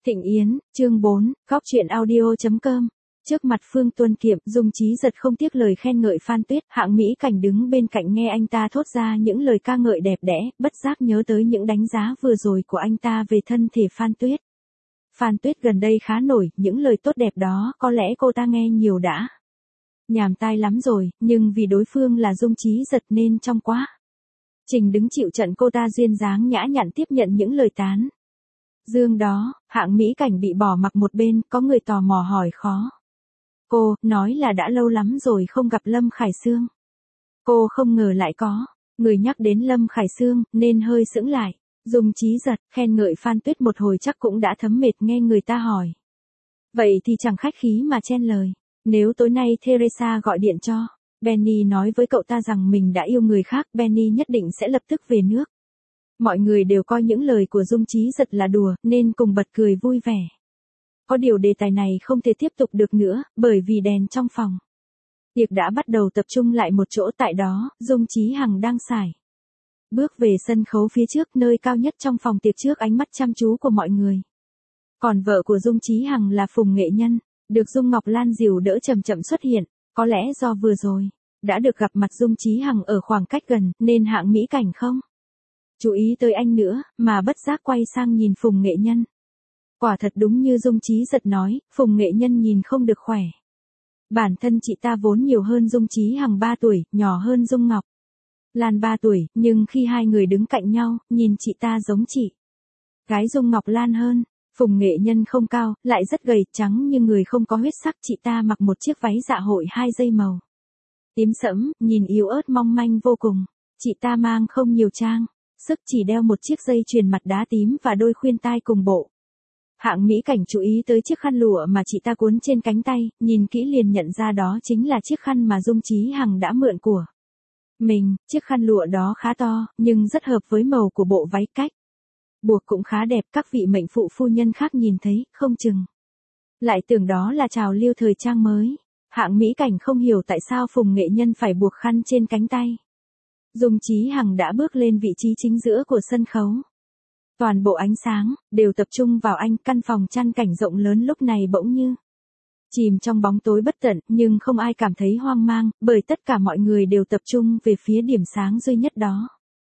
Thịnh Yến, chương 4, góc truyện audio.com. Trước mặt Phương Tuân Kiệm, Dung Chí Giật không tiếc lời khen ngợi Phan Tuyết, Hạng Mỹ Cảnh đứng bên cạnh nghe anh ta thốt ra những lời ca ngợi đẹp đẽ, bất giác nhớ tới những đánh giá vừa rồi của anh ta về thân thể Phan Tuyết. Phan Tuyết gần đây khá nổi, những lời tốt đẹp đó có lẽ cô ta nghe nhiều đã nhàm tai lắm rồi, nhưng vì đối phương là Dung Chí Giật nên trong quá trình đứng chịu trận cô ta duyên dáng nhã nhặn tiếp nhận những lời tán dương đó. Hạng Mỹ Cảnh bị bỏ mặc một bên, có người tò mò hỏi khó. Cô, nói là đã lâu lắm rồi không gặp Lâm Khải Sương. Cô không ngờ lại có người nhắc đến Lâm Khải Sương, nên hơi sững lại. Dung Chí Giật, khen ngợi Phan Tuyết một hồi chắc cũng đã thấm mệt nghe người ta hỏi. Vậy thì chẳng khách khí mà chen lời. Nếu tối nay Teresa gọi điện cho Benny nói với cậu ta rằng mình đã yêu người khác, Benny nhất định sẽ lập tức về nước. Mọi người đều coi những lời của Dung Chí Giật là đùa, nên cùng bật cười vui vẻ. Có điều đề tài này không thể tiếp tục được nữa, bởi vì đèn trong phòng tiệc đã bắt đầu tập trung lại một chỗ. Tại đó, Dung Chí Hằng đang sải bước về sân khấu phía trước, nơi cao nhất trong phòng tiệc trước ánh mắt chăm chú của mọi người. Còn vợ của Dung Chí Hằng là Phùng Nghệ Nhân, được Dung Ngọc Lan dìu đỡ chậm chậm xuất hiện. Có lẽ do vừa rồi đã được gặp mặt Dung Chí Hằng ở khoảng cách gần, nên Hạng Mỹ Cảnh không chú ý tới anh nữa, mà bất giác quay sang nhìn Phùng Nghệ Nhân. Quả thật đúng như Dung Chí Giật nói, Phùng Nghệ Nhân nhìn không được khỏe. Bản thân chị ta vốn nhiều hơn Dung Chí Hằng 3 tuổi, nhỏ hơn Dung Ngọc Lan 3 tuổi, nhưng khi hai người đứng cạnh nhau, nhìn chị ta giống chị gái Dung Ngọc Lan hơn. Phùng Nghệ Nhân không cao, lại rất gầy, trắng như người không có huyết sắc. Chị ta mặc một chiếc váy dạ hội 2 dây màu tím sẫm, nhìn yếu ớt mong manh vô cùng. Chị ta mang không nhiều trang sức, chỉ đeo một chiếc dây chuyền mặt đá tím và đôi khuyên tai cùng bộ. Hạng Mỹ Cảnh chú ý tới chiếc khăn lụa mà chị ta cuốn trên cánh tay, nhìn kỹ liền nhận ra đó chính là chiếc khăn mà Dung Chí Hằng đã mượn của mình. Chiếc khăn lụa đó khá to, nhưng rất hợp với màu của bộ váy, cách buộc cũng khá đẹp. Các vị mệnh phụ phu nhân khác nhìn thấy, không chừng lại tưởng đó là trào lưu thời trang mới. Hạng Mỹ Cảnh không hiểu tại sao Phùng Nghệ Nhân phải buộc khăn trên cánh tay. Dung Chí Hằng đã bước lên vị trí chính giữa của sân khấu. Toàn bộ ánh sáng đều tập trung vào anh. Căn phòng chăn cảnh rộng lớn lúc này bỗng như chìm trong bóng tối bất tận, nhưng không ai cảm thấy hoang mang, bởi tất cả mọi người đều tập trung về phía điểm sáng duy nhất đó.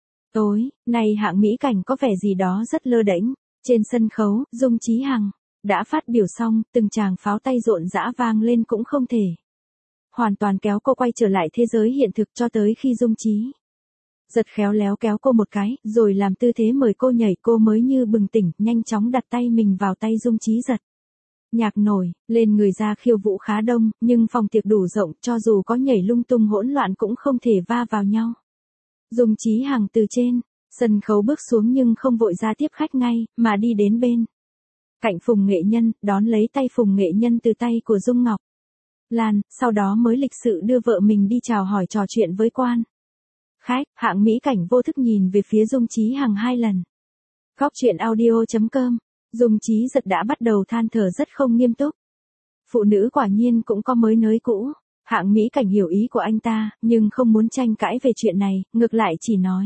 Tối nay Hạng Mỹ Cảnh có vẻ gì đó rất lơ đễnh. Trên sân khấu, Dung Chí Hằng đã phát biểu xong, từng tràng pháo tay rộn rã vang lên cũng không thể hoàn toàn kéo cô quay trở lại thế giới hiện thực, cho tới khi Dung Chí Giật khéo léo kéo cô một cái, rồi làm tư thế mời cô nhảy, cô mới như bừng tỉnh, nhanh chóng đặt tay mình vào tay Dung Chí Giật. Nhạc nổi lên người ra khiêu vũ khá đông, nhưng phòng tiệc đủ rộng, cho dù có nhảy lung tung hỗn loạn cũng không thể va vào nhau. Dung Chí Hằng từ trên sân khấu bước xuống nhưng không vội ra tiếp khách ngay, mà đi đến bên cạnh Phùng Nghệ Nhân, đón lấy tay Phùng Nghệ Nhân từ tay của Dung Ngọc Lan, sau đó mới lịch sự đưa vợ mình đi chào hỏi trò chuyện với quan khách. Hạng Mỹ Cảnh vô thức nhìn về phía Dung Chí Hằng 2 lần. Góc truyện audio.com. Dung Chí Giật đã bắt đầu than thở rất không nghiêm túc. Phụ nữ quả nhiên cũng có mới nới cũ. Hạng Mỹ Cảnh hiểu ý của anh ta, nhưng không muốn tranh cãi về chuyện này, ngược lại chỉ nói.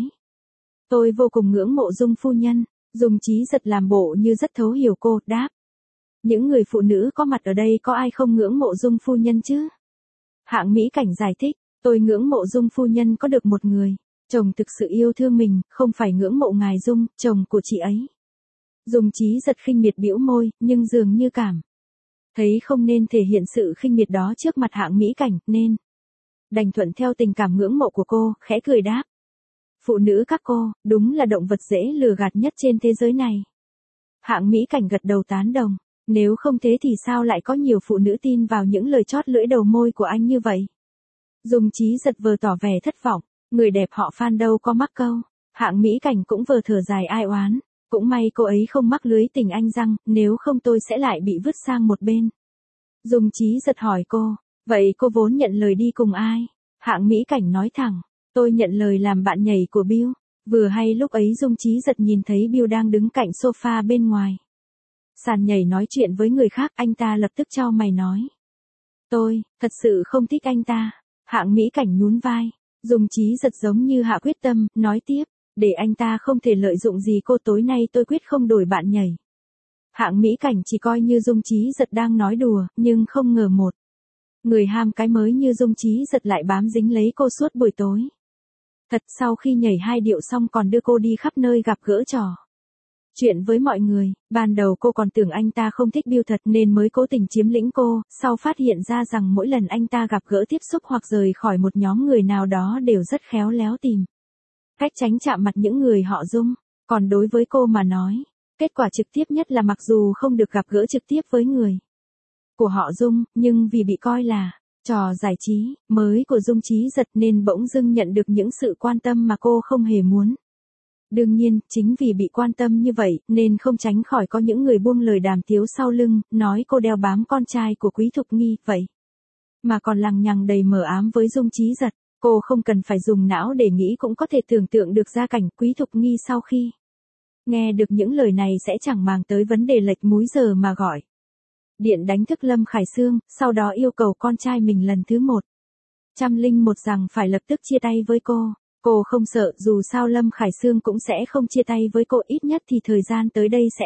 Tôi vô cùng ngưỡng mộ Dung phu nhân. Dung Chí Giật làm bộ như rất thấu hiểu cô, đáp. Những người phụ nữ có mặt ở đây có ai không ngưỡng mộ Dung phu nhân chứ? Hạng Mỹ Cảnh giải thích. Tôi ngưỡng mộ Dung phu nhân có được một người chồng thực sự yêu thương mình, không phải ngưỡng mộ ngài Dung, chồng của chị ấy. Dung Chí Giật khinh miệt bĩu môi, nhưng dường như cảm thấy không nên thể hiện sự khinh miệt đó trước mặt Hạng Mỹ Cảnh, nên đành thuận theo tình cảm ngưỡng mộ của cô, khẽ cười đáp. Phụ nữ các cô, đúng là động vật dễ lừa gạt nhất trên thế giới này. Hạng Mỹ Cảnh gật đầu tán đồng. Nếu không thế thì sao lại có nhiều phụ nữ tin vào những lời chót lưỡi đầu môi của anh như vậy? Dung Chí Giật vừa tỏ vẻ thất vọng. Người đẹp họ Phan đâu có mắc câu. Hạng Mỹ Cảnh cũng vừa thở dài ai oán. Cũng may cô ấy không mắc lưới tình anh răng, nếu không tôi sẽ lại bị vứt sang một bên. Dung Chí Giật hỏi cô, vậy cô vốn nhận lời đi cùng ai? Hạng Mỹ Cảnh nói thẳng, tôi nhận lời làm bạn nhảy của Bill. Vừa hay lúc ấy Dung Chí Giật nhìn thấy Bill đang đứng cạnh sofa bên ngoài sàn nhảy nói chuyện với người khác, anh ta lập tức chau mày nói. Tôi, thật sự không thích anh ta. Hạng Mỹ Cảnh nhún vai. Dung Chí Giật giống như hạ quyết tâm, nói tiếp, để anh ta không thể lợi dụng gì cô, tối nay tôi quyết không đổi bạn nhảy. Hạng Mỹ Cảnh chỉ coi như Dung Chí Giật đang nói đùa, nhưng không ngờ một người ham cái mới như Dung Chí Giật lại bám dính lấy cô suốt buổi tối. Thật, sau khi nhảy 2 điệu xong còn đưa cô đi khắp nơi gặp gỡ trò chuyện với mọi người. Ban đầu cô còn tưởng anh ta không thích Bill thật nên mới cố tình chiếm lĩnh cô, sau phát hiện ra rằng mỗi lần anh ta gặp gỡ tiếp xúc hoặc rời khỏi một nhóm người nào đó đều rất khéo léo tìm cách tránh chạm mặt những người họ Dung. Còn đối với cô mà nói, kết quả trực tiếp nhất là mặc dù không được gặp gỡ trực tiếp với người của họ Dung, nhưng vì bị coi là trò giải trí mới của Dung Chí Giật nên bỗng dưng nhận được những sự quan tâm mà cô không hề muốn. Đương nhiên, chính vì bị quan tâm như vậy, nên không tránh khỏi có những người buông lời đàm tiếu sau lưng, nói cô đeo bám con trai của Quý Thục Nghi, vậy mà còn lằng nhằng đầy mờ ám với Dung Chí Giật. Cô không cần phải dùng não để nghĩ cũng có thể tưởng tượng được gia cảnh Quý Thục Nghi sau khi nghe được những lời này sẽ chẳng màng tới vấn đề lệch múi giờ mà gọi điện đánh thức Lâm Khải Sương, sau đó yêu cầu con trai mình lần thứ 101 rằng phải lập tức chia tay với cô. Cô không sợ, dù sao Lâm Khải Sương cũng sẽ không chia tay với cô, ít nhất thì thời gian tới đây sẽ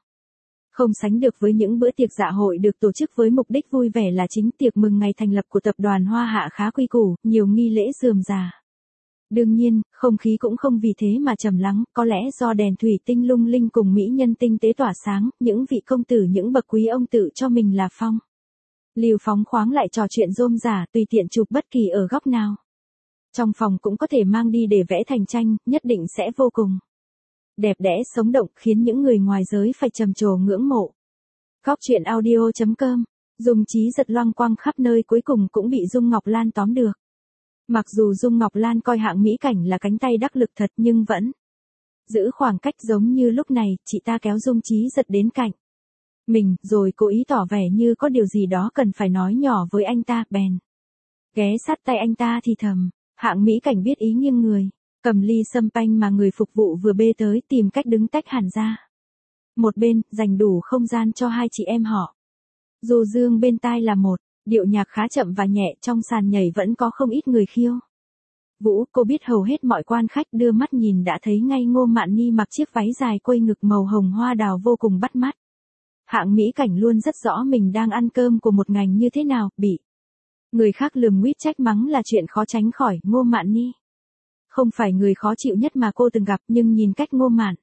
không sánh được với những bữa tiệc dạ hội được tổ chức với mục đích vui vẻ là chính. Tiệc mừng ngày thành lập của tập đoàn Hoa Hạ khá quy củ, nhiều nghi lễ rườm rà. Đương nhiên, không khí cũng không vì thế mà trầm lắng, có lẽ do đèn thủy tinh lung linh cùng mỹ nhân tinh tế tỏa sáng, những vị công tử những bậc quý ông tự cho mình là phong lưu phóng khoáng lại trò chuyện rôm rả, tùy tiện chụp bất kỳ ở góc nào trong phòng cũng có thể mang đi để vẽ thành tranh, nhất định sẽ vô cùng đẹp đẽ sống động, khiến những người ngoài giới phải trầm trồ ngưỡng mộ. Góc truyện audio.com. Dung Chí Giật loang quang khắp nơi cuối cùng cũng bị Dung Ngọc Lan tóm được. Mặc dù Dung Ngọc Lan coi Hạng Mỹ Cảnh là cánh tay đắc lực thật nhưng vẫn giữ khoảng cách, giống như lúc này, chị ta kéo Dung Chí Giật đến cạnh mình, rồi cố ý tỏ vẻ như có điều gì đó cần phải nói nhỏ với anh ta, bèn ghé sát tay anh ta thì thầm. Hạng Mỹ Cảnh biết ý nghiêng người, cầm ly sâm panh mà người phục vụ vừa bê tới, tìm cách đứng tách hẳn ra một bên, dành đủ không gian cho hai chị em họ. Dù dương bên tai là một điệu nhạc khá chậm và nhẹ, trong sàn nhảy vẫn có không ít người khiêu vũ. Cô biết hầu hết mọi quan khách đưa mắt nhìn đã thấy ngay Ngô Mạn Ni mặc chiếc váy dài quây ngực màu hồng hoa đào vô cùng bắt mắt. Hạng Mỹ Cảnh luôn rất rõ mình đang ăn cơm của một ngành như thế nào, bị người khác lườm nguýt trách mắng là chuyện khó tránh khỏi. Ngô Mạn Ni không phải người khó chịu nhất mà cô từng gặp, nhưng nhìn cách Ngô Mạn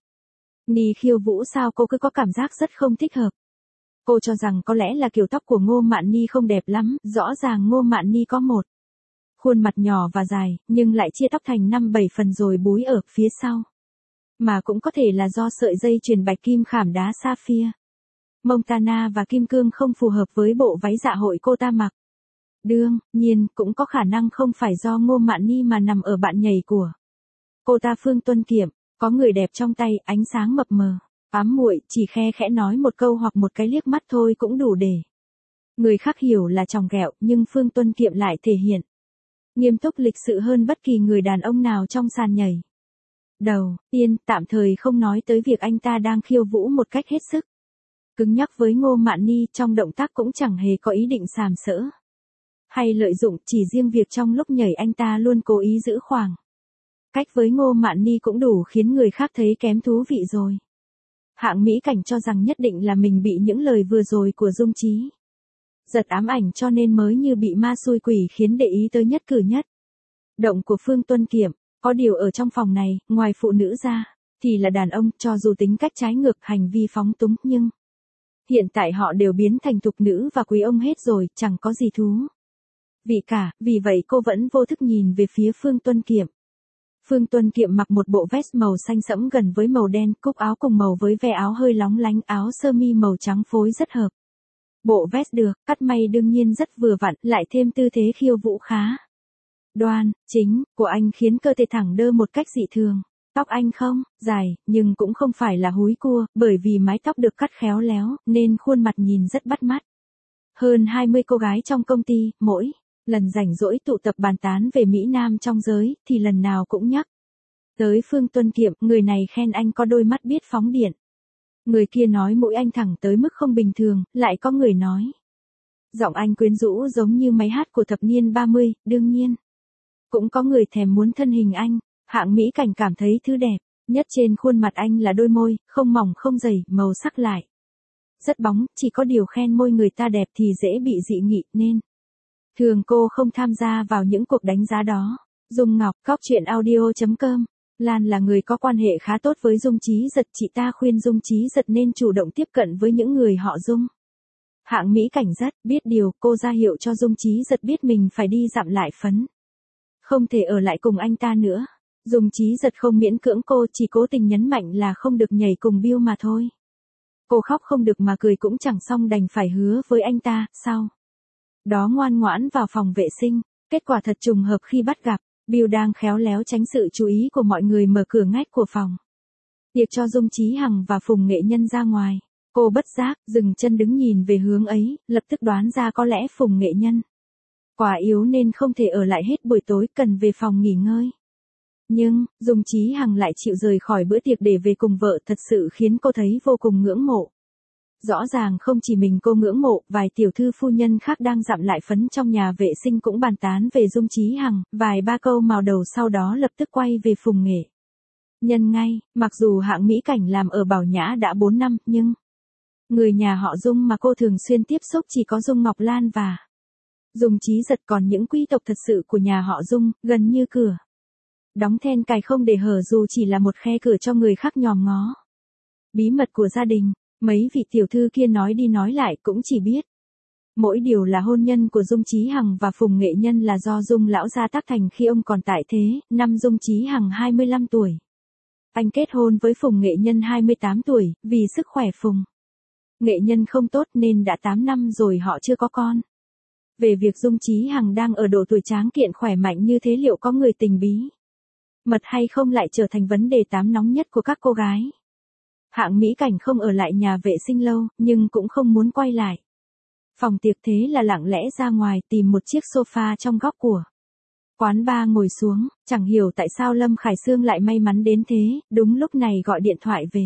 Ni khiêu vũ sao cô cứ có cảm giác rất không thích hợp. Cô cho rằng có lẽ là kiểu tóc của Ngô Mạn Ni không đẹp lắm, rõ ràng Ngô Mạn Ni có một khuôn mặt nhỏ và dài, nhưng lại chia tóc thành 5-7 phần rồi búi ở phía sau. Mà cũng có thể là do sợi dây chuyền bạch kim khảm đá sapphire Montana và kim cương không phù hợp với bộ váy dạ hội cô ta mặc. Đương nhiên, cũng có khả năng không phải do Ngô Mạn Ni mà nằm ở bạn nhảy của cô ta Phương Tuân Kiệm. Có người đẹp trong tay, ánh sáng mập mờ, ám muội, chỉ khe khẽ nói một câu hoặc một cái liếc mắt thôi cũng đủ để người khác hiểu là chòng ghẹo, nhưng Phương Tuân Kiệm lại thể hiện nghiêm túc lịch sự hơn bất kỳ người đàn ông nào trong sàn nhảy. Đầu tiên, tạm thời không nói tới việc anh ta đang khiêu vũ một cách hết sức cứng nhắc với Ngô Mạn Ni, trong động tác cũng chẳng hề có ý định sàm sỡ hay lợi dụng, chỉ riêng việc trong lúc nhảy anh ta luôn cố ý giữ khoảng cách với Ngô Mạn Ni cũng đủ khiến người khác thấy kém thú vị rồi. Hạng Mỹ Cảnh cho rằng nhất định là mình bị những lời vừa rồi của Dung Chí Giật ám ảnh cho nên mới như bị ma xui quỷ khiến để ý tới nhất cử nhất động của Phương Tuân Kiệm. Có điều ở trong phòng này, ngoài phụ nữ ra, thì là đàn ông, cho dù tính cách trái ngược, hành vi phóng túng, nhưng hiện tại họ đều biến thành thục nữ và quý ông hết rồi, chẳng có gì thú vị cả. Vì vậy cô vẫn vô thức nhìn về phía Phương Tuân Kiệm. Phương Tuân Kiệm mặc một bộ vest màu xanh sẫm gần với màu đen, cúc áo cùng màu với ve áo hơi lóng lánh, áo sơ mi màu trắng phối rất hợp. Bộ vest được cắt may đương nhiên rất vừa vặn, lại thêm tư thế khiêu vũ khá đoan chính của anh khiến cơ thể thẳng đơ một cách dị thường. Tóc anh không dài, nhưng cũng không phải là húi cua, bởi vì mái tóc được cắt khéo léo, nên khuôn mặt nhìn rất bắt mắt. Hơn 20 cô gái trong công ty, mỗi lần rảnh rỗi tụ tập bàn tán về Mỹ Nam trong giới, thì lần nào cũng nhắc tới Phương Tuân Kiệm. Người này khen anh có đôi mắt biết phóng điện, người kia nói mũi anh thẳng tới mức không bình thường, lại có người nói giọng anh quyến rũ giống như máy hát của thập niên 30, đương nhiên cũng có người thèm muốn thân hình anh. Hạng Mỹ Cảnh cảm thấy thứ đẹp nhất trên khuôn mặt anh là đôi môi, không mỏng không dày, màu sắc lại rất bóng, chỉ có điều khen môi người ta đẹp thì dễ bị dị nghị nên thường cô không tham gia vào những cuộc đánh giá đó. Dung Ngọc, Góc Chuyện Audio.com. Lan là người có quan hệ khá tốt với Dung Chí Giật, chị ta khuyên Dung Chí Giật nên chủ động tiếp cận với những người họ Dung. Hạng Mỹ Cảnh rất biết điều, cô ra hiệu cho Dung Chí Giật biết mình phải đi dặm lại phấn. Không thể ở lại cùng anh ta nữa. Dung Chí Giật không miễn cưỡng cô, chỉ cố tình nhấn mạnh là không được nhảy cùng Bill mà thôi. Cô khóc không được mà cười cũng chẳng xong, đành phải hứa với anh ta, sau đó ngoan ngoãn vào phòng vệ sinh. Kết quả thật trùng hợp khi bắt gặp, Bill đang khéo léo tránh sự chú ý của mọi người mở cửa ngách của phòng tiệc cho Dung Chí Hằng và Phùng Nghệ Nhân ra ngoài. Cô bất giác, dừng chân đứng nhìn về hướng ấy, lập tức đoán ra có lẽ Phùng Nghệ Nhân quá yếu nên không thể ở lại hết buổi tối, cần về phòng nghỉ ngơi. Nhưng, Dung Chí Hằng lại chịu rời khỏi bữa tiệc để về cùng vợ, thật sự khiến cô thấy vô cùng ngưỡng mộ. Rõ ràng không chỉ mình cô ngưỡng mộ, vài tiểu thư phu nhân khác đang dặm lại phấn trong nhà vệ sinh cũng bàn tán về Dung Chí Hằng, vài ba câu mào đầu sau đó lập tức quay về Phùng Nghệ Nhân ngay. Mặc dù Hạng Mỹ Cảnh làm ở Bảo Nhã đã 4 năm, nhưng người nhà họ Dung mà cô thường xuyên tiếp xúc chỉ có Dung Ngọc Lan và Dung Chí Giật, còn những quý tộc thật sự của nhà họ Dung, gần như cửa đóng then cài không để hở, dù chỉ là một khe cửa cho người khác nhòm ngó. Bí mật của gia đình, mấy vị tiểu thư kia nói đi nói lại cũng chỉ biết mỗi điều là hôn nhân của Dung Chí Hằng và Phùng Nghệ Nhân là do Dung lão gia tác thành khi ông còn tại thế. Năm Dung Chí Hằng 25 tuổi, anh kết hôn với Phùng Nghệ Nhân 28 tuổi, vì sức khỏe Phùng Nghệ Nhân không tốt nên đã 8 năm rồi họ chưa có con. Về việc Dung Chí Hằng đang ở độ tuổi tráng kiện khỏe mạnh như thế, liệu có người tình bí mật hay không lại trở thành vấn đề tám nóng nhất của các cô gái. Hạng Mỹ Cảnh không ở lại nhà vệ sinh lâu, nhưng cũng không muốn quay lại phòng tiệc, thế là lặng lẽ ra ngoài tìm một chiếc sofa trong góc của quán bar ngồi xuống. Chẳng hiểu tại sao Lâm Khải Sương lại may mắn đến thế, đúng lúc này gọi điện thoại về.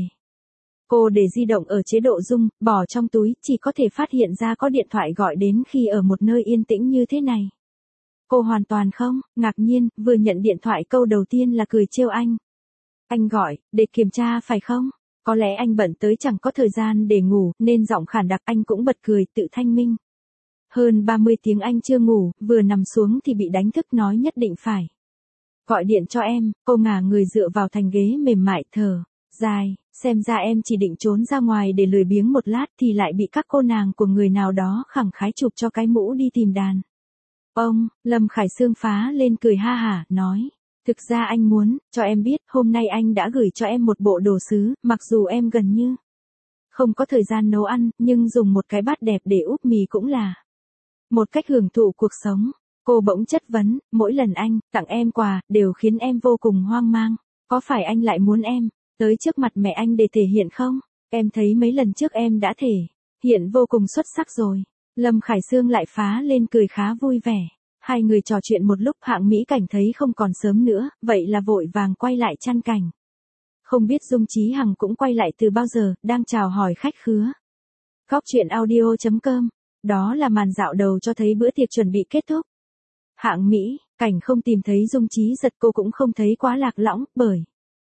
Cô để di động ở chế độ rung, bỏ trong túi, chỉ có thể phát hiện ra có điện thoại gọi đến khi ở một nơi yên tĩnh như thế này. Cô hoàn toàn không ngạc nhiên, vừa nhận điện thoại câu đầu tiên là cười trêu anh. Anh gọi, để kiểm tra phải không? Có lẽ anh bận tới chẳng có thời gian để ngủ, nên giọng khản đặc. Anh cũng bật cười, tự thanh minh. Hơn 30 tiếng anh chưa ngủ, vừa nằm xuống thì bị đánh thức, nói nhất định phải gọi điện cho em. Cô ngả người dựa vào thành ghế mềm mại, thở dài, xem ra em chỉ định trốn ra ngoài để lười biếng một lát thì lại bị các cô nàng của người nào đó khẳng khái chụp cho cái mũ đi tìm đàn ông. Lâm Khải Sương phá lên cười ha hả, nói, thực ra anh muốn cho em biết, hôm nay anh đã gửi cho em một bộ đồ sứ, mặc dù em gần như không có thời gian nấu ăn, nhưng dùng một cái bát đẹp để úp mì cũng là một cách hưởng thụ cuộc sống. Cô bỗng chất vấn, mỗi lần anh tặng em quà, đều khiến em vô cùng hoang mang. Có phải anh lại muốn em tới trước mặt mẹ anh để thể hiện không? Em thấy mấy lần trước em đã thể hiện vô cùng xuất sắc rồi. Lâm Khải Sương lại phá lên cười khá vui vẻ. Hai người trò chuyện một lúc, Hạng Mỹ Cảnh thấy không còn sớm nữa, vậy là vội vàng quay lại chăn cảnh. Không biết Dung Chí Hằng cũng quay lại từ bao giờ, đang chào hỏi khách khứa. Góc Chuyện Audio.com. Đó là màn dạo đầu cho thấy bữa tiệc chuẩn bị kết thúc. Hạng Mỹ Cảnh không tìm thấy Dung Chí Giật, cô cũng không thấy quá lạc lõng, bởi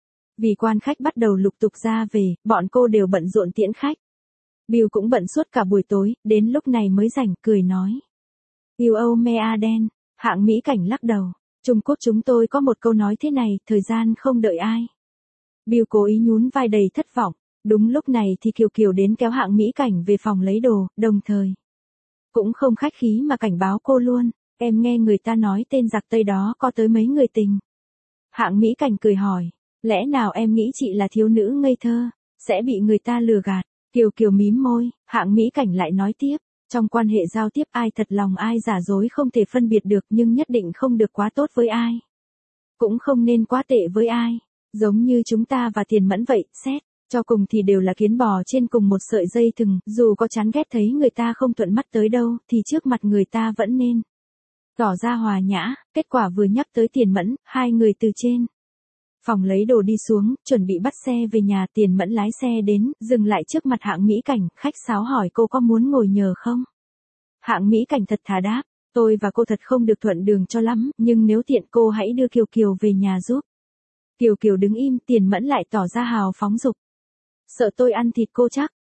vì quan khách bắt đầu lục tục ra về, bọn cô đều bận rộn tiễn khách. Bill cũng bận suốt cả buổi tối, đến lúc này mới rảnh, cười nói. Yêu Âu Mea Đen. Hạng Mỹ Cảnh lắc đầu. Trung Quốc chúng tôi có một câu nói thế này, thời gian không đợi ai. Bill cố ý nhún vai đầy thất vọng. Đúng lúc này thì Kiều Kiều đến kéo Hạng Mỹ Cảnh về phòng lấy đồ, đồng thời cũng không khách khí mà cảnh báo cô luôn. Em nghe người ta nói tên giặc Tây đó có tới mấy người tình. Hạng Mỹ Cảnh cười hỏi. Lẽ nào em nghĩ chị là thiếu nữ ngây thơ, sẽ bị người ta lừa gạt? Kiều Kiều mím môi, Hạng Mỹ Cảnh lại nói tiếp. Trong quan hệ giao tiếp, ai thật lòng ai giả dối không thể phân biệt được, nhưng nhất định không được quá tốt với ai. Cũng không nên quá tệ với ai. Giống như chúng ta và Tiền Mẫn vậy, xét cho cùng thì đều là kiến bò trên cùng một sợi dây thừng, dù có chán ghét thấy người ta không thuận mắt tới đâu, thì trước mặt người ta vẫn nên tỏ ra hòa nhã. Kết quả vừa nhắc tới Tiền Mẫn, hai người từ trên phòng lấy đồ đi xuống, chuẩn bị bắt xe về nhà. Tiền Mẫn lái xe đến, dừng lại trước mặt Hạng Mỹ Cảnh, khách sáo hỏi cô có muốn ngồi nhờ không? Hạng Mỹ Cảnh thật thà đáp, tôi và cô thật không được thuận đường cho lắm, nhưng nếu tiện cô hãy đưa Kiều Kiều về nhà giúp. Kiều Kiều đứng im, Tiền Mẫn lại tỏ ra hào phóng dục. Sợ tôi ăn thịt cô chắc?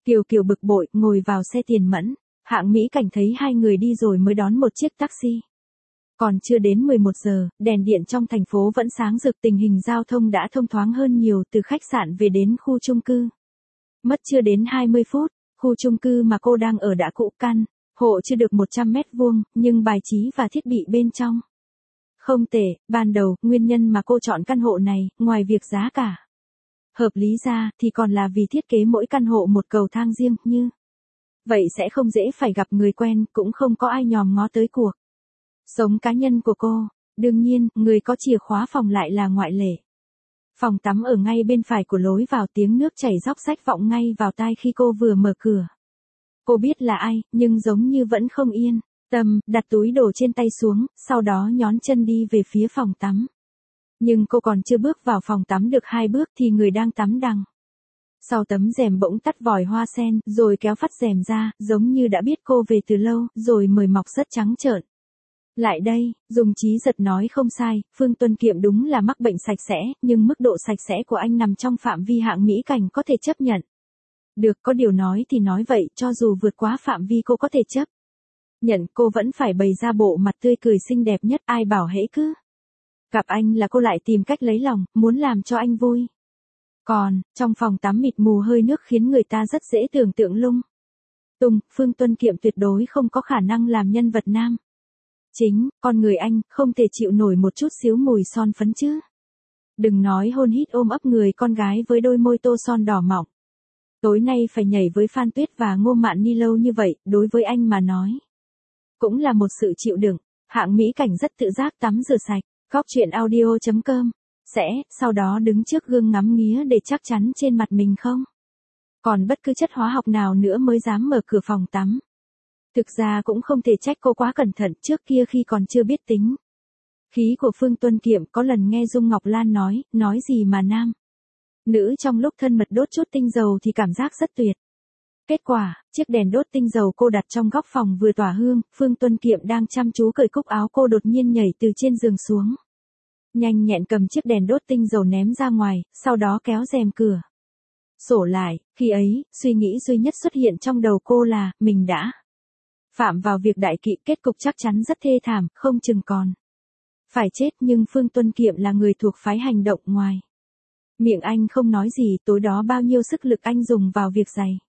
Kiều Kiều bực bội, ngồi vào xe Tiền Mẫn. Hạng Mỹ Cảnh thấy hai người đi rồi mới đón một chiếc taxi. Còn chưa đến 11 giờ, đèn điện trong thành phố vẫn sáng rực, tình hình giao thông đã thông thoáng hơn nhiều từ khách sạn về đến khu chung cư. Mất chưa đến 20 phút, khu chung cư mà cô đang ở đã cũ căn, hộ chưa được 100 mét vuông, nhưng bài trí và thiết bị bên trong không tệ. Ban đầu, nguyên nhân mà cô chọn căn hộ này, ngoài việc giá cả hợp lý ra, thì còn là vì thiết kế mỗi căn hộ một cầu thang riêng, như vậy sẽ không dễ phải gặp người quen, cũng không có ai nhòm ngó tới cuộc sống cá nhân của cô. Đương nhiên, người có chìa khóa phòng lại là ngoại lệ. Phòng tắm ở ngay bên phải của lối vào, tiếng nước chảy róc rách vọng ngay vào tai khi cô vừa mở cửa. Cô biết là ai, nhưng giống như vẫn không yên tâm, đặt túi đồ trên tay xuống, sau đó nhón chân đi về phía phòng tắm. Nhưng cô còn chưa bước vào phòng tắm được 2 bước thì người đang tắm đằng sau tấm rèm bỗng tắt vòi hoa sen, rồi kéo phắt rèm ra, giống như đã biết cô về từ lâu, rồi mời mọc rất trắng trợn. Lại đây, Dung Chí Giật nói không sai, Phương Tuân Kiệm đúng là mắc bệnh sạch sẽ, nhưng mức độ sạch sẽ của anh nằm trong phạm vi Hạng Mỹ Cảnh có thể chấp nhận. Được, có điều nói thì nói vậy, cho dù vượt quá phạm vi cô có thể chấp nhận, cô vẫn phải bày ra bộ mặt tươi cười xinh đẹp nhất, ai bảo hễ cứ gặp anh là cô lại tìm cách lấy lòng, muốn làm cho anh vui. Còn, trong phòng tắm mịt mù hơi nước khiến người ta rất dễ tưởng tượng lung tung, Phương Tuân Kiệm tuyệt đối không có khả năng làm nhân vật nam chính, con người anh không thể chịu nổi một chút xíu mùi son phấn chứ. Đừng nói hôn hít ôm ấp người con gái với đôi môi tô son đỏ mọng. Tối nay phải nhảy với Phan Tuyết và Ngô Mạn Ni lâu như vậy, đối với anh mà nói cũng là một sự chịu đựng. Hạng Mỹ Cảnh rất tự giác tắm rửa sạch. Góc truyện audio.com sẽ, sau đó đứng trước gương ngắm nghía để chắc chắn trên mặt mình không còn bất cứ chất hóa học nào nữa mới dám mở cửa phòng tắm. Thực ra cũng không thể trách cô quá cẩn thận, trước kia khi còn chưa biết tính khí của Phương Tuân Kiệm, có lần nghe Dung Ngọc Lan nói gì mà nam nữ trong lúc thân mật đốt chút tinh dầu thì cảm giác rất tuyệt. Kết quả, chiếc đèn đốt tinh dầu cô đặt trong góc phòng vừa tỏa hương, Phương Tuân Kiệm đang chăm chú cởi cúc áo cô đột nhiên nhảy từ trên giường xuống. Nhanh nhẹn cầm chiếc đèn đốt tinh dầu ném ra ngoài, sau đó kéo rèm cửa sổ lại. Khi ấy, suy nghĩ duy nhất xuất hiện trong đầu cô là, mình đã phạm vào việc đại kỵ, kết cục chắc chắn rất thê thảm, không chừng còn phải chết. Nhưng Phương Tuân Kiệm là người thuộc phái hành động, ngoài miệng anh không nói gì. Tối đó bao nhiêu sức lực anh dùng vào việc giày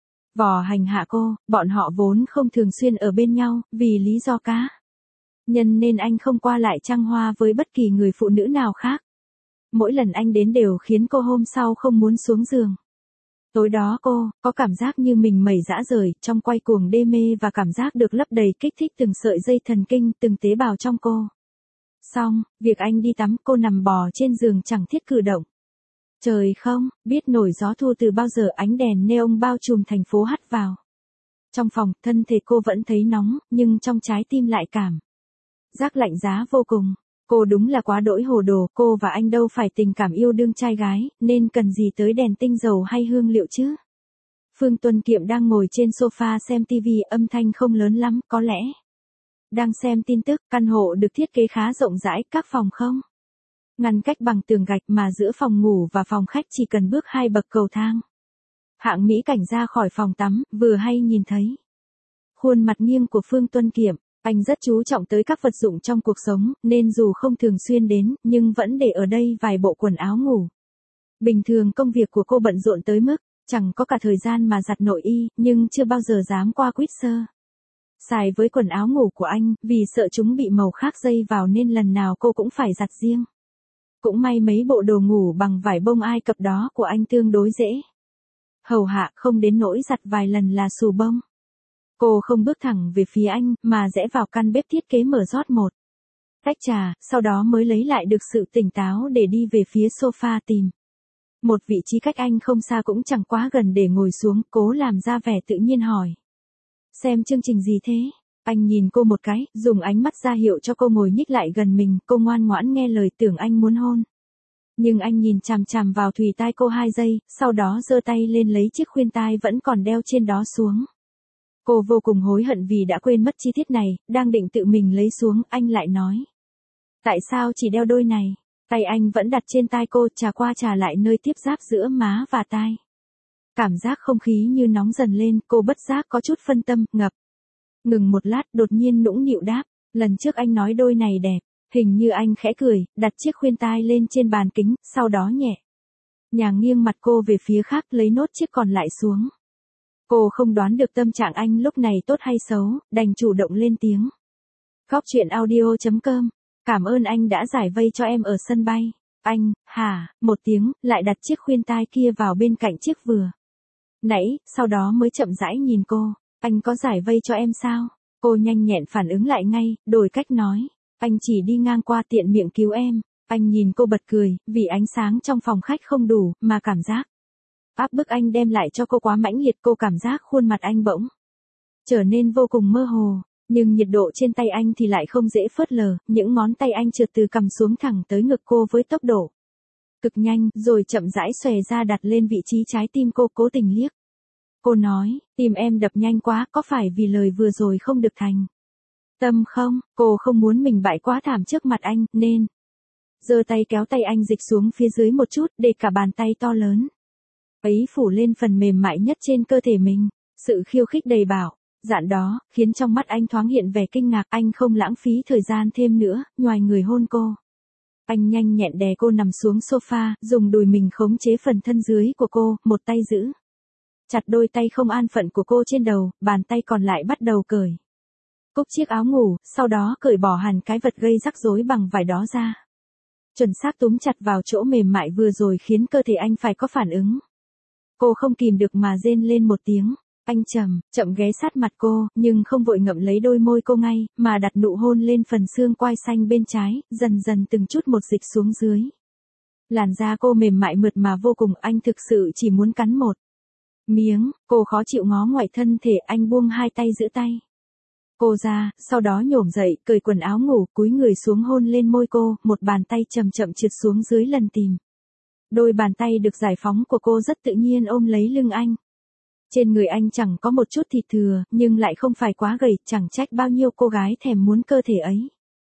vò hành hạ cô. Bọn họ vốn không thường xuyên ở bên nhau, vì lý do cá nhân nên anh không qua lại trăng hoa với bất kỳ người phụ nữ nào khác. Mỗi lần anh đến đều khiến cô hôm sau không muốn xuống giường. Tối đó cô có cảm giác như mình mẩy rã rời, trong quay cuồng đê mê và cảm giác được lấp đầy kích thích từng sợi dây thần kinh, từng tế bào trong cô. Xong, việc anh đi tắm, cô nằm bò trên giường chẳng thiết cử động. Trời không, biết nổi gió thu từ bao giờ, ánh đèn neon bao trùm thành phố hắt vào trong phòng, thân thể cô vẫn thấy nóng, nhưng trong trái tim lại cảm giác lạnh giá vô cùng. Cô đúng là quá đỗi hồ đồ, cô và anh đâu phải tình cảm yêu đương trai gái, nên cần gì tới đèn tinh dầu hay hương liệu chứ. Phương Tuân Kiệm đang ngồi trên sofa xem TV, âm thanh không lớn lắm, có lẽ đang xem tin tức. Căn hộ được thiết kế khá rộng rãi, các phòng không ngăn cách bằng tường gạch, mà giữa phòng ngủ và phòng khách chỉ cần bước 2 bậc cầu thang. Hạng Mỹ Cảnh ra khỏi phòng tắm, vừa hay nhìn thấy khuôn mặt nghiêng của Phương Tuân Kiệm. Anh rất chú trọng tới các vật dụng trong cuộc sống, nên dù không thường xuyên đến, nhưng vẫn để ở đây vài bộ quần áo ngủ. Bình thường công việc của cô bận rộn tới mức chẳng có cả thời gian mà giặt nội y, nhưng chưa bao giờ dám qua quýt sơ xài với quần áo ngủ của anh, vì sợ chúng bị màu khác dây vào nên lần nào cô cũng phải giặt riêng. Cũng may mấy bộ đồ ngủ bằng vải bông Ai Cập đó của anh tương đối dễ hầu hạ, không đến nỗi giặt vài lần là xù bông. Cô không bước thẳng về phía anh, mà rẽ vào căn bếp thiết kế, mở rót một tách trà, sau đó mới lấy lại được sự tỉnh táo để đi về phía sofa, tìm một vị trí cách anh không xa cũng chẳng quá gần để ngồi xuống, cố làm ra vẻ tự nhiên hỏi. Xem chương trình gì thế? Anh nhìn cô một cái, dùng ánh mắt ra hiệu cho cô ngồi nhích lại gần mình, cô ngoan ngoãn nghe lời, tưởng anh muốn hôn. Nhưng anh nhìn chằm chằm vào thùy tai cô 2 giây, sau đó giơ tay lên lấy chiếc khuyên tai vẫn còn đeo trên đó xuống. Cô vô cùng hối hận vì đã quên mất chi tiết này, đang định tự mình lấy xuống, anh lại nói. Tại sao chỉ đeo đôi này? Tay anh vẫn đặt trên tai cô, chà qua chà lại nơi tiếp giáp giữa má và tai. Cảm giác không khí như nóng dần lên, cô bất giác có chút phân tâm, ngập. Ngừng một lát, đột nhiên nũng nịu đáp, lần trước anh nói đôi này đẹp. Hình như anh khẽ cười, đặt chiếc khuyên tai lên trên bàn kính, sau đó nhẹ nhàng nghiêng mặt cô về phía khác, lấy nốt chiếc còn lại xuống. Cô không đoán được tâm trạng anh lúc này tốt hay xấu, đành chủ động lên tiếng. Góc chuyện audio.com. Cảm ơn anh đã giải vây cho em ở sân bay. Anh, hả, một tiếng, lại đặt chiếc khuyên tai kia vào bên cạnh chiếc vừa nãy, sau đó mới chậm rãi nhìn cô. Anh có giải vây cho em sao? Cô nhanh nhẹn phản ứng lại ngay, đổi cách nói. Anh chỉ đi ngang qua tiện miệng cứu em. Anh nhìn cô bật cười, vì ánh sáng trong phòng khách không đủ, mà cảm giác áp bức anh đem lại cho cô quá mãnh liệt. Cô cảm giác khuôn mặt anh bỗng trở nên vô cùng mơ hồ, nhưng nhiệt độ trên tay anh thì lại không dễ phớt lờ. Những ngón tay anh trượt từ cằm xuống thẳng tới ngực cô với tốc độ cực nhanh, rồi chậm rãi xòe ra đặt lên vị trí trái tim cô, cố tình liếc. Cô nói, tim em đập nhanh quá, có phải vì lời vừa rồi không được thành tâm không? Cô không muốn mình bại quá thảm trước mặt anh, nên giơ tay kéo tay anh dịch xuống phía dưới một chút, để cả bàn tay to lớn ấy phủ lên phần mềm mại nhất trên cơ thể mình. Sự khiêu khích đầy bảo dạn đó, khiến trong mắt anh thoáng hiện vẻ kinh ngạc. Anh không lãng phí thời gian thêm nữa, nhoài người hôn cô. Anh nhanh nhẹn đè cô nằm xuống sofa, dùng đùi mình khống chế phần thân dưới của cô, một tay giữ chặt đôi tay không an phận của cô trên đầu, bàn tay còn lại bắt đầu cởi cúc chiếc áo ngủ, sau đó cởi bỏ hẳn cái vật gây rắc rối bằng vải đó ra. Chuẩn xác túm chặt vào chỗ mềm mại vừa rồi khiến cơ thể anh phải có phản ứng. Cô không kìm được mà rên lên một tiếng. Anh chậm ghé sát mặt cô, nhưng không vội ngậm lấy đôi môi cô ngay, mà đặt nụ hôn lên phần xương quai xanh bên trái, dần dần từng chút một dịch xuống dưới. Làn da cô mềm mại mượt mà vô cùng, anh thực sự chỉ muốn cắn một miếng. Cô khó chịu ngó ngoại thân thể, anh buông hai tay giữ tay cô ra, sau đó nhổm dậy, cởi quần áo ngủ, cúi người xuống hôn lên môi cô, một bàn tay chậm chậm trượt xuống dưới lần tìm. Đôi bàn tay được giải phóng của cô rất tự nhiên ôm lấy lưng anh. Trên người anh chẳng có một chút thịt thừa, nhưng lại không phải quá gầy, chẳng trách bao nhiêu cô gái thèm muốn cơ thể ấy.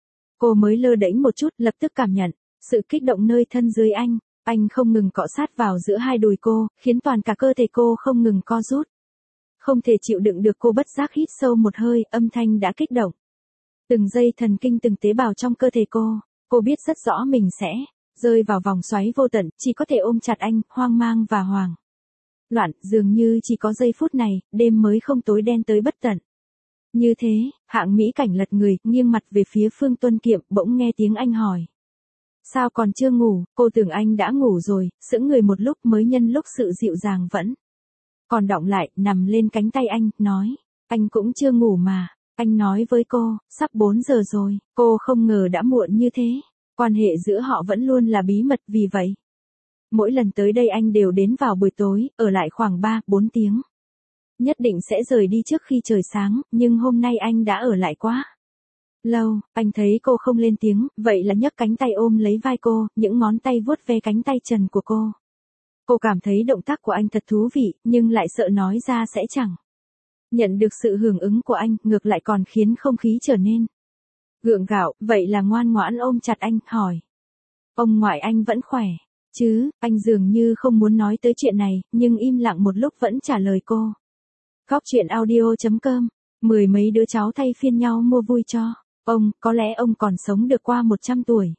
Cô mới lơ đễnh một chút, lập tức cảm nhận sự kích động nơi thân dưới anh. Anh không ngừng cọ sát vào giữa hai đùi cô, khiến toàn cả cơ thể cô không ngừng co rút. Không thể chịu đựng được, cô bất giác hít sâu một hơi, âm thanh đã kích động từng dây thần kinh, từng tế bào trong cơ thể cô. Cô biết rất rõ mình sẽ rơi vào vòng xoáy vô tận, chỉ có thể ôm chặt anh, hoang mang và hoảng loạn, dường như chỉ có giây phút này, đêm mới không tối đen tới bất tận. Như thế, Hạng Mỹ Cảnh lật người, nghiêng mặt về phía Phương Tuân Kiệm, bỗng nghe tiếng anh hỏi. Sao còn chưa ngủ? Cô tưởng anh đã ngủ rồi, sững người một lúc mới nhân lúc sự dịu dàng vẫn còn đọng lại, nằm lên cánh tay anh, nói. Anh cũng chưa ngủ mà. Anh nói với cô, sắp 4 giờ rồi. Cô không ngờ đã muộn như thế. Quan hệ giữa họ vẫn luôn là bí mật, vì vậy mỗi lần tới đây anh đều đến vào buổi tối, ở lại khoảng 3-4 tiếng. Nhất định sẽ rời đi trước khi trời sáng, nhưng hôm nay anh đã ở lại quá lâu. Anh thấy cô không lên tiếng, vậy là nhấc cánh tay ôm lấy vai cô, những ngón tay vuốt ve cánh tay trần của cô. Cô cảm thấy động tác của anh thật thú vị, nhưng lại sợ nói ra sẽ chẳng nhận được sự hưởng ứng của anh, ngược lại còn khiến không khí trở nên gượng gạo. Vậy là ngoan ngoãn ôm chặt anh, hỏi. Ông ngoại anh vẫn khỏe chứ? Anh dường như không muốn nói tới chuyện này, nhưng im lặng một lúc vẫn trả lời cô. Góc chuyện audio.com. 10 mấy đứa cháu thay phiên nhau mua vui cho ông, có lẽ ông còn sống được qua 100 tuổi.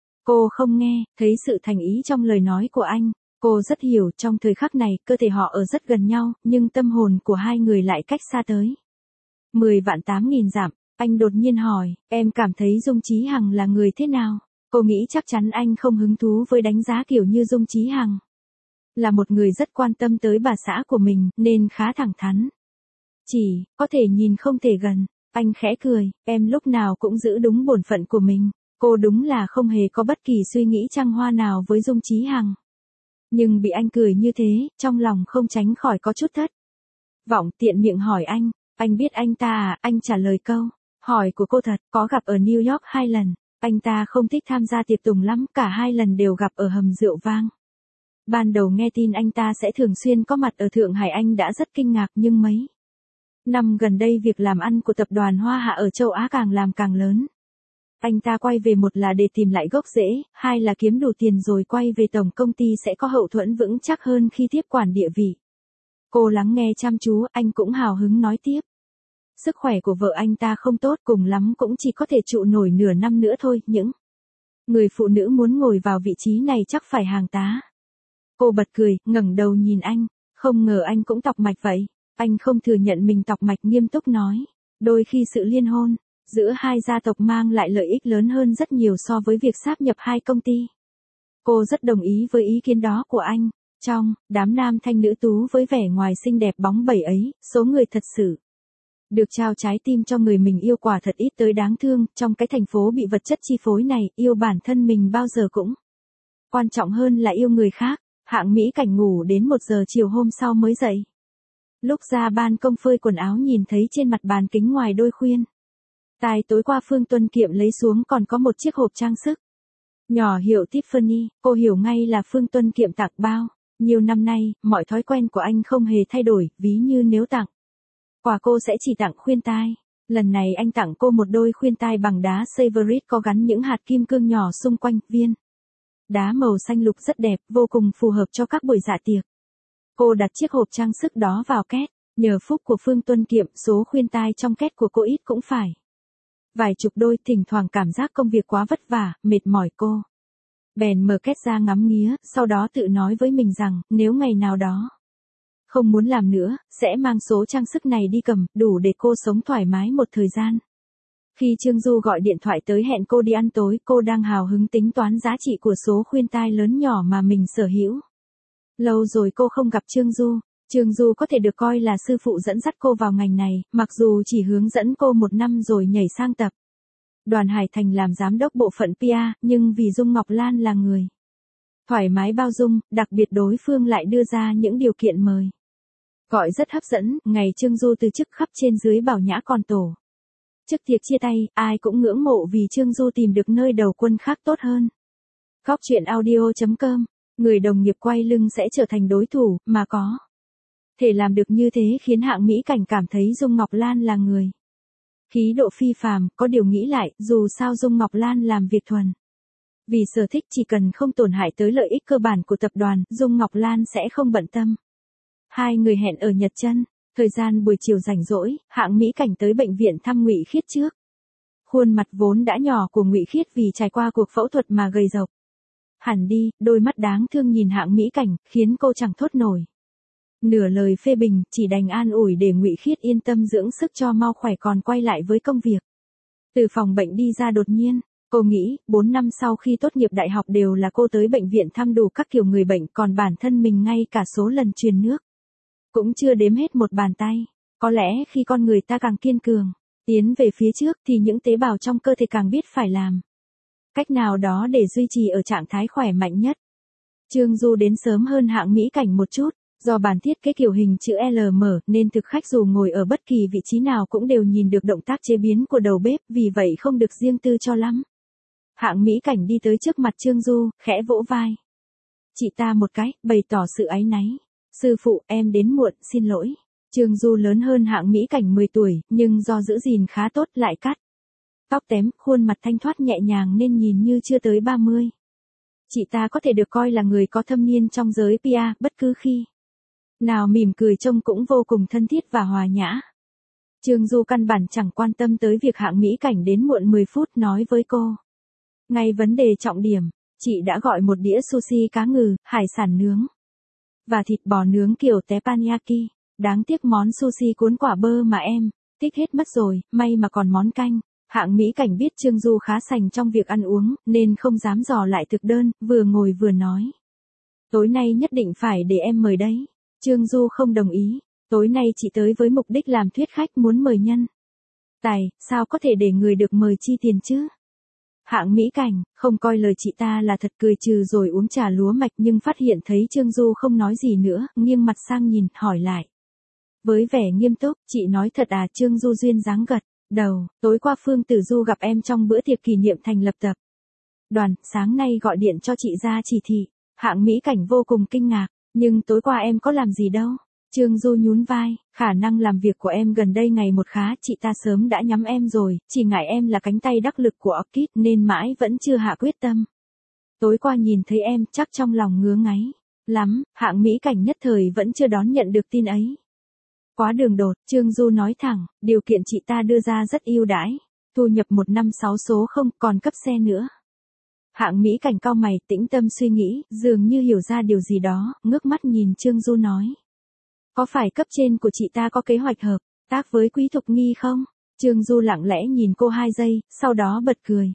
Cô không nghe, thấy sự thành ý trong lời nói của anh. Cô rất hiểu, trong thời khắc này, cơ thể họ ở rất gần nhau, nhưng tâm hồn của hai người lại cách xa tới 10.800.000 dặm. Anh đột nhiên hỏi, em cảm thấy Dung Chí Hằng là người thế nào? Cô nghĩ chắc chắn anh không hứng thú với đánh giá kiểu như Dung Chí Hằng. Là một người rất quan tâm tới bà xã của mình, nên khá thẳng thắn. Chỉ, có thể nhìn không thể gần. Anh khẽ cười, em lúc nào cũng giữ đúng bổn phận của mình. Cô đúng là không hề có bất kỳ suy nghĩ trăng hoa nào với Dung Chí Hằng. Nhưng bị anh cười như thế, trong lòng không tránh khỏi có chút thất vọng, tiện miệng hỏi anh biết anh ta à? Anh trả lời câu hỏi của cô thật, có gặp ở New York 2 lần. Anh ta không thích tham gia tiệc tùng lắm, cả 2 lần đều gặp ở hầm rượu vang. Ban đầu nghe tin anh ta sẽ thường xuyên có mặt ở Thượng Hải anh đã rất kinh ngạc, nhưng mấy năm gần đây việc làm ăn của tập đoàn Hoa Hạ ở châu Á càng làm càng lớn. Anh ta quay về, một là để tìm lại gốc rễ, hai là kiếm đủ tiền rồi quay về tổng công ty sẽ có hậu thuẫn vững chắc hơn khi tiếp quản địa vị. Cô lắng nghe chăm chú, anh cũng hào hứng nói tiếp. Sức khỏe của vợ anh ta không tốt, cùng lắm cũng chỉ có thể trụ nổi nửa năm nữa thôi, những người phụ nữ muốn ngồi vào vị trí này chắc phải hàng tá. Cô bật cười, ngẩng đầu nhìn anh, không ngờ anh cũng tọc mạch vậy. Anh không thừa nhận mình tọc mạch, nghiêm túc nói. Đôi khi sự liên hôn giữa hai gia tộc mang lại lợi ích lớn hơn rất nhiều so với việc sáp nhập hai công ty. Cô rất đồng ý với ý kiến đó của anh. Trong đám nam thanh nữ tú với vẻ ngoài xinh đẹp bóng bẩy ấy, số người thật sự được trao trái tim cho người mình yêu quả thật ít tới đáng thương. Trong cái thành phố bị vật chất chi phối này, yêu bản thân mình bao giờ cũng quan trọng hơn là yêu người khác. Hạng Mỹ Cảnh ngủ đến 1 giờ chiều hôm sau mới dậy. Lúc ra ban công phơi quần áo nhìn thấy trên mặt bàn kính ngoài đôi khuyên tai tối qua Phương Tuân Kiệm lấy xuống còn có một chiếc hộp trang sức nhỏ hiệu Tiffany. Cô hiểu ngay là Phương Tuân Kiệm tặng. Bao nhiều năm nay, mọi thói quen của anh không hề thay đổi, ví như nếu tặng quà cô sẽ chỉ tặng khuyên tai. Lần này anh tặng cô một đôi khuyên tai bằng đá Severit có gắn những hạt kim cương nhỏ xung quanh. Viên đá màu xanh lục rất đẹp, vô cùng phù hợp cho các buổi dạ tiệc. Cô đặt chiếc hộp trang sức đó vào két. Nhờ phúc của Phương Tuân Kiệm, số khuyên tai trong két của cô ít cũng phải vài chục đôi. Thỉnh thoảng cảm giác công việc quá vất vả, mệt mỏi, cô bèn mở két ra ngắm nghía, sau đó tự nói với mình rằng, nếu ngày nào đó không muốn làm nữa, sẽ mang số trang sức này đi cầm, đủ để cô sống thoải mái một thời gian. Khi Trương Du gọi điện thoại tới hẹn cô đi ăn tối, cô đang hào hứng tính toán giá trị của số khuyên tai lớn nhỏ mà mình sở hữu. Lâu rồi cô không gặp Trương Du. Trương Du có thể được coi là sư phụ dẫn dắt cô vào ngành này, mặc dù chỉ hướng dẫn cô 1 năm rồi nhảy sang tập đoàn Hải Thành làm giám đốc bộ phận PR, nhưng vì Dung Ngọc Lan là người thoải mái bao dung, đặc biệt đối phương lại đưa ra những điều kiện mời gọi rất hấp dẫn. Ngày Trương Du từ chức, khắp trên dưới bảo nhã còn tổ chức tiệc chia tay, ai cũng ngưỡng mộ vì Trương Du tìm được nơi đầu quân khác tốt hơn. Góc truyện audio.com, người đồng nghiệp quay lưng sẽ trở thành đối thủ, mà có thể làm được như thế khiến Hạng Mỹ Cảnh cảm thấy Dung Ngọc Lan là người khí độ phi phàm. Có điều nghĩ lại, dù sao Dung Ngọc Lan làm việc thuần vì sở thích, chỉ cần không tổn hại tới lợi ích cơ bản của tập đoàn, Dung Ngọc Lan sẽ không bận tâm. Hai người hẹn ở Nhật Chân. Thời gian buổi chiều rảnh rỗi, Hạng Mỹ Cảnh tới bệnh viện thăm Ngụy Khiết trước. Khuôn mặt vốn đã nhỏ của Ngụy Khiết vì trải qua cuộc phẫu thuật mà gầy rộc hẳn đi, đôi mắt đáng thương nhìn Hạng Mỹ Cảnh, khiến cô chẳng thốt nổi nửa lời phê bình, chỉ đành an ủi để Ngụy Khiết yên tâm dưỡng sức cho mau khỏe còn quay lại với công việc. Từ phòng bệnh đi ra đột nhiên, cô nghĩ, 4 năm sau khi tốt nghiệp đại học đều là cô tới bệnh viện thăm đủ các kiểu người bệnh, còn bản thân mình ngay cả số lần truyền nước cũng chưa đếm hết một bàn tay. Có lẽ khi con người ta càng kiên cường tiến về phía trước thì những tế bào trong cơ thể càng biết phải làm cách nào đó để duy trì ở trạng thái khỏe mạnh nhất. Trương Du đến sớm hơn Hạng Mỹ Cảnh một chút, do bàn thiết kế kiểu hình chữ L mở nên thực khách dù ngồi ở bất kỳ vị trí nào cũng đều nhìn được động tác chế biến của đầu bếp, vì vậy không được riêng tư cho lắm. Hạng Mỹ Cảnh đi tới trước mặt Trương Du, khẽ vỗ vai chị ta một cái, bày tỏ sự áy náy. Sư phụ, em đến muộn, xin lỗi. Trương Du lớn hơn Hạng Mỹ Cảnh 10 tuổi, nhưng do giữ gìn khá tốt lại cắt tóc tém, khuôn mặt thanh thoát nhẹ nhàng nên nhìn như chưa tới 30. Chị ta có thể được coi là người có thâm niên trong giới PR, bất cứ khi nào mỉm cười trông cũng vô cùng thân thiết và hòa nhã. Trương Du căn bản chẳng quan tâm tới việc Hạng Mỹ Cảnh đến muộn 10 phút, nói với cô ngay vấn đề trọng điểm. Chị đã gọi một đĩa sushi cá ngừ, hải sản nướng và thịt bò nướng kiểu teppanyaki. Đáng tiếc món sushi cuốn quả bơ mà em thích hết mất rồi, may mà còn món canh. Hạng Mỹ Cảnh biết Trương Du khá sành trong việc ăn uống, nên không dám dò lại thực đơn, vừa ngồi vừa nói. Tối nay nhất định phải để em mời đấy. Trương Du không đồng ý. Tối nay chị tới với mục đích làm thuyết khách, muốn mời nhân tài, sao có thể để người được mời chi tiền chứ? Hạng Mỹ Cảnh không coi lời chị ta là thật, cười trừ rồi uống trà lúa mạch, nhưng phát hiện thấy Trương Du không nói gì nữa, nghiêng mặt sang nhìn, hỏi lại với vẻ nghiêm túc, chị nói thật à? Trương Du duyên dáng gật đầu. Tối qua Phương Tử Du gặp em trong bữa tiệc kỷ niệm thành lập tập đoàn, sáng nay gọi điện cho chị ra chỉ thị. Hạng Mỹ Cảnh vô cùng kinh ngạc, nhưng tối qua em có làm gì đâu. Trương Du nhún vai, khả năng làm việc của em gần đây ngày một khá, chị ta sớm đã nhắm em rồi, chỉ ngại em là cánh tay đắc lực của Orchid nên mãi vẫn chưa hạ quyết tâm. Tối qua nhìn thấy em, chắc trong lòng ngứa ngáy. lắm, Hạng Mỹ Cảnh nhất thời vẫn chưa đón nhận được tin ấy. Quá đường đột, Trương Du nói thẳng, điều kiện chị ta đưa ra rất ưu đãi, thu nhập 1 năm 6 số không, còn cấp xe nữa. Hạng Mỹ Cảnh cau mày, tĩnh tâm suy nghĩ, dường như hiểu ra điều gì đó, ngước mắt nhìn Trương Du nói. Có phải cấp trên của chị ta có kế hoạch hợp tác với Quý Thục Nghi không? Trương Du lặng lẽ nhìn cô 2 giây, sau đó bật cười.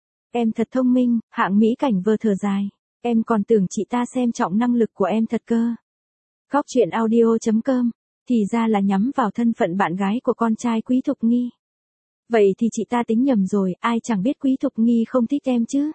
Em thật thông minh, Hạng Mỹ Cảnh vờ thở dài. Em còn tưởng chị ta xem trọng năng lực của em thật cơ. Góc truyện audio.com, thì ra là nhắm vào thân phận bạn gái của con trai Quý Thục Nghi. Vậy thì chị ta tính nhầm rồi, ai chẳng biết Quý Thục Nghi không thích em chứ.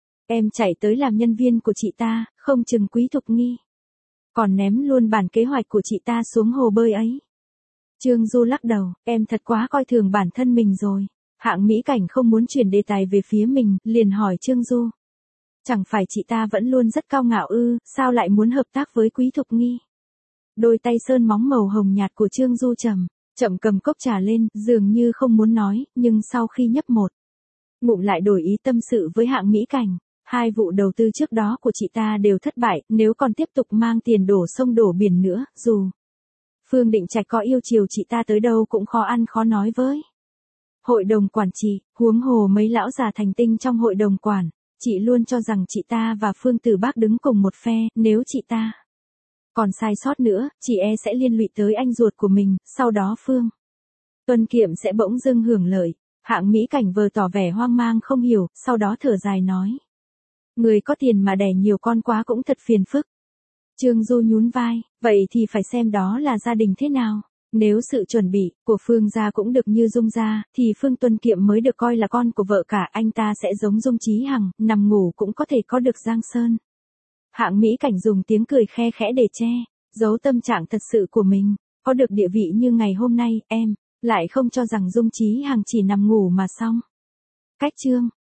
Em chạy tới làm nhân viên của chị ta, không chừng Quý Thục Nghi còn ném luôn bản kế hoạch của chị ta xuống hồ bơi ấy. Trương Du lắc đầu, em thật quá coi thường bản thân mình rồi. Hạng Mỹ Cảnh không muốn chuyển đề tài về phía mình, liền hỏi Trương Du. Chẳng phải chị ta vẫn luôn rất cao ngạo ư, sao lại muốn hợp tác với Quý Thục Nghi? Đôi tay sơn móng màu hồng nhạt của Trương Du chậm cầm cốc trà lên, dường như không muốn nói, nhưng sau khi nhấp một ngụm lại đổi ý tâm sự với Hạng Mỹ Cảnh. 2 vụ đầu tư trước đó của chị ta đều thất bại, nếu còn tiếp tục mang tiền đổ sông đổ biển nữa, dù Phương Định Trạch có yêu chiều chị ta tới đâu cũng khó ăn khó nói với hội đồng quản trị, huống hồ mấy lão già thành tinh trong hội đồng quản, chị luôn cho rằng chị ta và Phương Tử Bác đứng cùng một phe, nếu chị ta còn sai sót nữa, chị e sẽ liên lụy tới anh ruột của mình, sau đó Phương Tuân Kiệm sẽ bỗng dưng hưởng lợi. Hạng Mỹ Cảnh vờ tỏ vẻ hoang mang không hiểu, sau đó thở dài nói. Người có tiền mà đẻ nhiều con quá cũng thật phiền phức. Trương Du nhún vai, vậy thì phải xem đó là gia đình thế nào. Nếu sự chuẩn bị của Phương gia cũng được như Dung gia, thì Phương Tuân Kiệm mới được coi là con của vợ cả, anh ta sẽ giống Dung Chí Hằng, nằm ngủ cũng có thể có được Giang Sơn. Hạng Mỹ Cảnh dùng tiếng cười khe khẽ để che giấu tâm trạng thật sự của mình. Có được địa vị như ngày hôm nay, em lại không cho rằng Dung Chí Hằng chỉ nằm ngủ mà xong. Cách chương